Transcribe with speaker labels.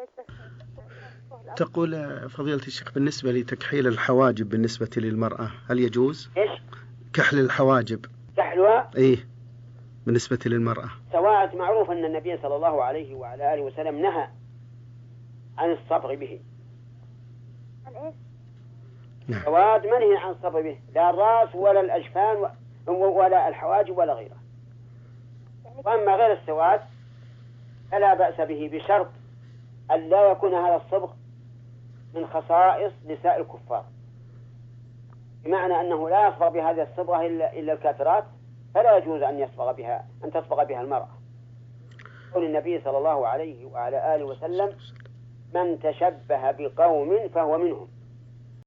Speaker 1: تقول فضيلة الشيخ بالنسبة لتكحيل الحواجب بالنسبة للمرأة هل يجوز؟
Speaker 2: إيش؟
Speaker 1: كحل الحواجب.
Speaker 2: كحلها؟
Speaker 1: إيه بالنسبة للمرأة.
Speaker 2: سواء معروف أن النبي صلى الله عليه وعلى آله وسلم نهى عن الصبغ به.
Speaker 1: نعم.
Speaker 2: سواء منهي عن الصبغ به، لا الرأس ولا الأجفان ولا الحواجب ولا غيره. وأما غير السواد فلا بأس به بشرط أن لا يكون هذا الصبغ من خصائص نساء الكفار، بمعنى أنه لا يصبغ بهذه الصبغة إلا الكافرات، فلا يجوز أن تصبغ بها المرأة. قول النبي صلى الله عليه وعلى آله وسلم: من تشبه بقوم فهو منهم.